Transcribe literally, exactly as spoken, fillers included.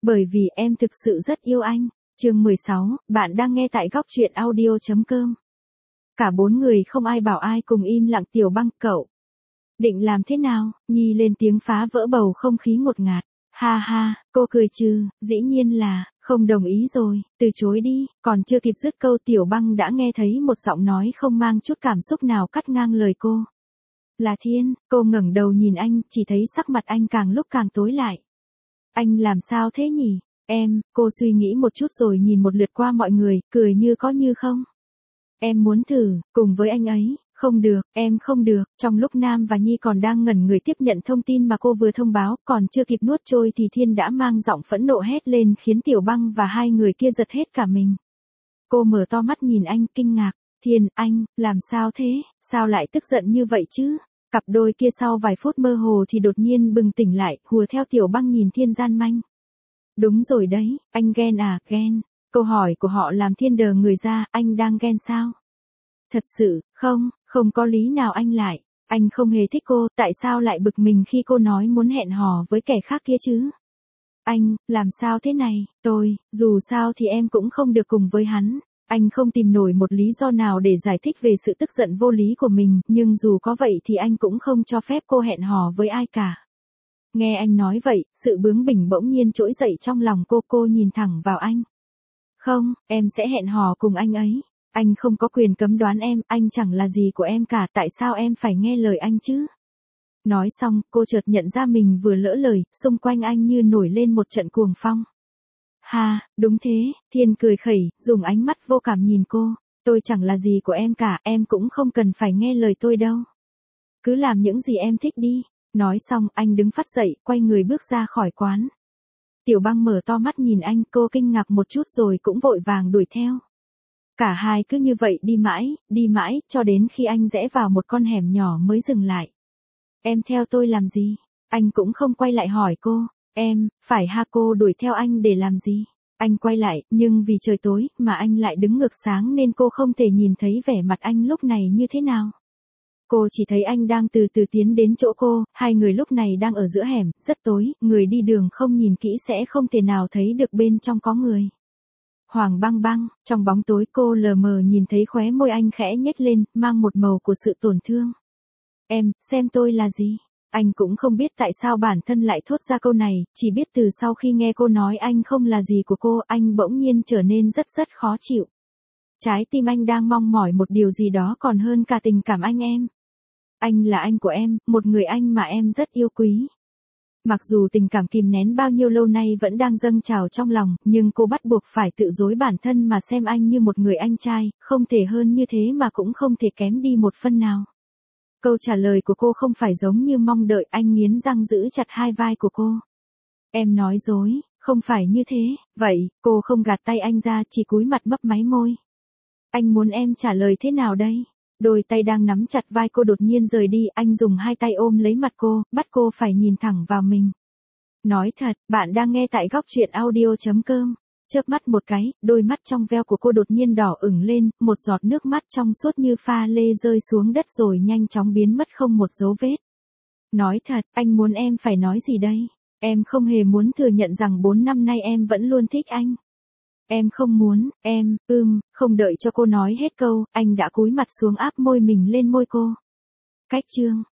Bởi vì em thực sự rất yêu anh. Chương mười sáu, bạn đang nghe tại góc truyện audio.com. Cả bốn người không ai bảo ai cùng im lặng. Tiểu Băng, cậu định làm thế nào? Nhi lên tiếng phá vỡ bầu không khí ngột ngạt. Ha ha, cô cười trừ, dĩ nhiên là, không đồng ý rồi, từ chối đi. Còn chưa kịp dứt câu Tiểu Băng đã nghe thấy một giọng nói không mang chút cảm xúc nào cắt ngang lời cô. Là Thiên. Cô ngẩng đầu nhìn anh, chỉ thấy sắc mặt anh càng lúc càng tối lại. Anh làm sao thế nhỉ? Em, cô suy nghĩ một chút rồi nhìn một lượt qua mọi người, cười như có như không. Em muốn thử, cùng với anh ấy. Không được, em không được. Trong lúc Nam và Nhi còn đang ngẩn người tiếp nhận thông tin mà cô vừa thông báo, còn chưa kịp nuốt trôi thì Thiên đã mang giọng phẫn nộ hét lên khiến Tiểu Băng và hai người kia giật hết cả mình. Cô mở to mắt nhìn anh kinh ngạc. Thiên, anh, làm sao thế? Sao lại tức giận như vậy chứ? Cặp đôi kia sau vài phút mơ hồ thì đột nhiên bừng tỉnh lại, hùa theo Tiểu Băng nhìn Thiên gian manh. Đúng rồi đấy, anh ghen à, ghen. Câu hỏi của họ làm Thiên đờ người ra, anh đang ghen sao? Thật sự, không, không có lý nào anh lại. Anh không hề thích cô, tại sao lại bực mình khi cô nói muốn hẹn hò với kẻ khác kia chứ? Anh, làm sao thế này, tôi, dù sao thì em cũng không được cùng với hắn. Anh không tìm nổi một lý do nào để giải thích về sự tức giận vô lý của mình, nhưng dù có vậy thì anh cũng không cho phép cô hẹn hò với ai cả. Nghe anh nói vậy, sự bướng bỉnh bỗng nhiên trỗi dậy trong lòng cô. Cô nhìn thẳng vào anh. Không, em sẽ hẹn hò cùng anh ấy. Anh không có quyền cấm đoán em, anh chẳng là gì của em cả, tại sao em phải nghe lời anh chứ? Nói xong, cô chợt nhận ra mình vừa lỡ lời, xung quanh anh như nổi lên một trận cuồng phong. Ha, đúng thế. Thiên cười khẩy, dùng ánh mắt vô cảm nhìn cô. Tôi chẳng là gì của em cả, em cũng không cần phải nghe lời tôi đâu. Cứ làm những gì em thích đi. Nói xong, anh đứng phắt dậy, quay người bước ra khỏi quán. Tiểu Băng mở to mắt nhìn anh, cô kinh ngạc một chút rồi cũng vội vàng đuổi theo. Cả hai cứ như vậy đi mãi, đi mãi, cho đến khi anh rẽ vào một con hẻm nhỏ mới dừng lại. Em theo tôi làm gì? Anh cũng không quay lại hỏi cô. Em, phải ha. Cô đuổi theo anh để làm gì? Anh quay lại, nhưng vì trời tối, mà anh lại đứng ngược sáng nên cô không thể nhìn thấy vẻ mặt anh lúc này như thế nào. Cô chỉ thấy anh đang từ từ tiến đến chỗ cô, hai người lúc này đang ở giữa hẻm, rất tối, người đi đường không nhìn kỹ sẽ không thể nào thấy được bên trong có người. Hoàng Băng Băng, trong bóng tối cô lờ mờ nhìn thấy khóe môi anh khẽ nhếch lên, mang một màu của sự tổn thương. Em, xem tôi là gì? Anh cũng không biết tại sao bản thân lại thốt ra câu này, chỉ biết từ sau khi nghe cô nói anh không là gì của cô, anh bỗng nhiên trở nên rất rất khó chịu. Trái tim anh đang mong mỏi một điều gì đó còn hơn cả tình cảm anh em. Anh là anh của em, một người anh mà em rất yêu quý. Mặc dù tình cảm kìm nén bao nhiêu lâu nay vẫn đang dâng trào trong lòng, nhưng cô bắt buộc phải tự dối bản thân mà xem anh như một người anh trai, không thể hơn như thế mà cũng không thể kém đi một phân nào. Câu trả lời của cô không phải giống như mong đợi, anh nghiến răng giữ chặt hai vai của cô. Em nói dối, không phải như thế, vậy, cô không gạt tay anh ra, chỉ cúi mặt mấp máy môi. Anh muốn em trả lời thế nào đây? Đôi tay đang nắm chặt vai cô đột nhiên rời đi, anh dùng hai tay ôm lấy mặt cô, bắt cô phải nhìn thẳng vào mình. Nói thật, bạn đang nghe tại góc truyện audio.com. Chớp mắt một cái, đôi mắt trong veo của cô đột nhiên đỏ ửng lên, một giọt nước mắt trong suốt như pha lê rơi xuống đất rồi nhanh chóng biến mất không một dấu vết. Nói thật, anh muốn em phải nói gì đây? Em không hề muốn thừa nhận rằng bốn năm nay em vẫn luôn thích anh. Em không muốn, em, ưm, không đợi cho cô nói hết câu, anh đã cúi mặt xuống áp môi mình lên môi cô. Cách chương,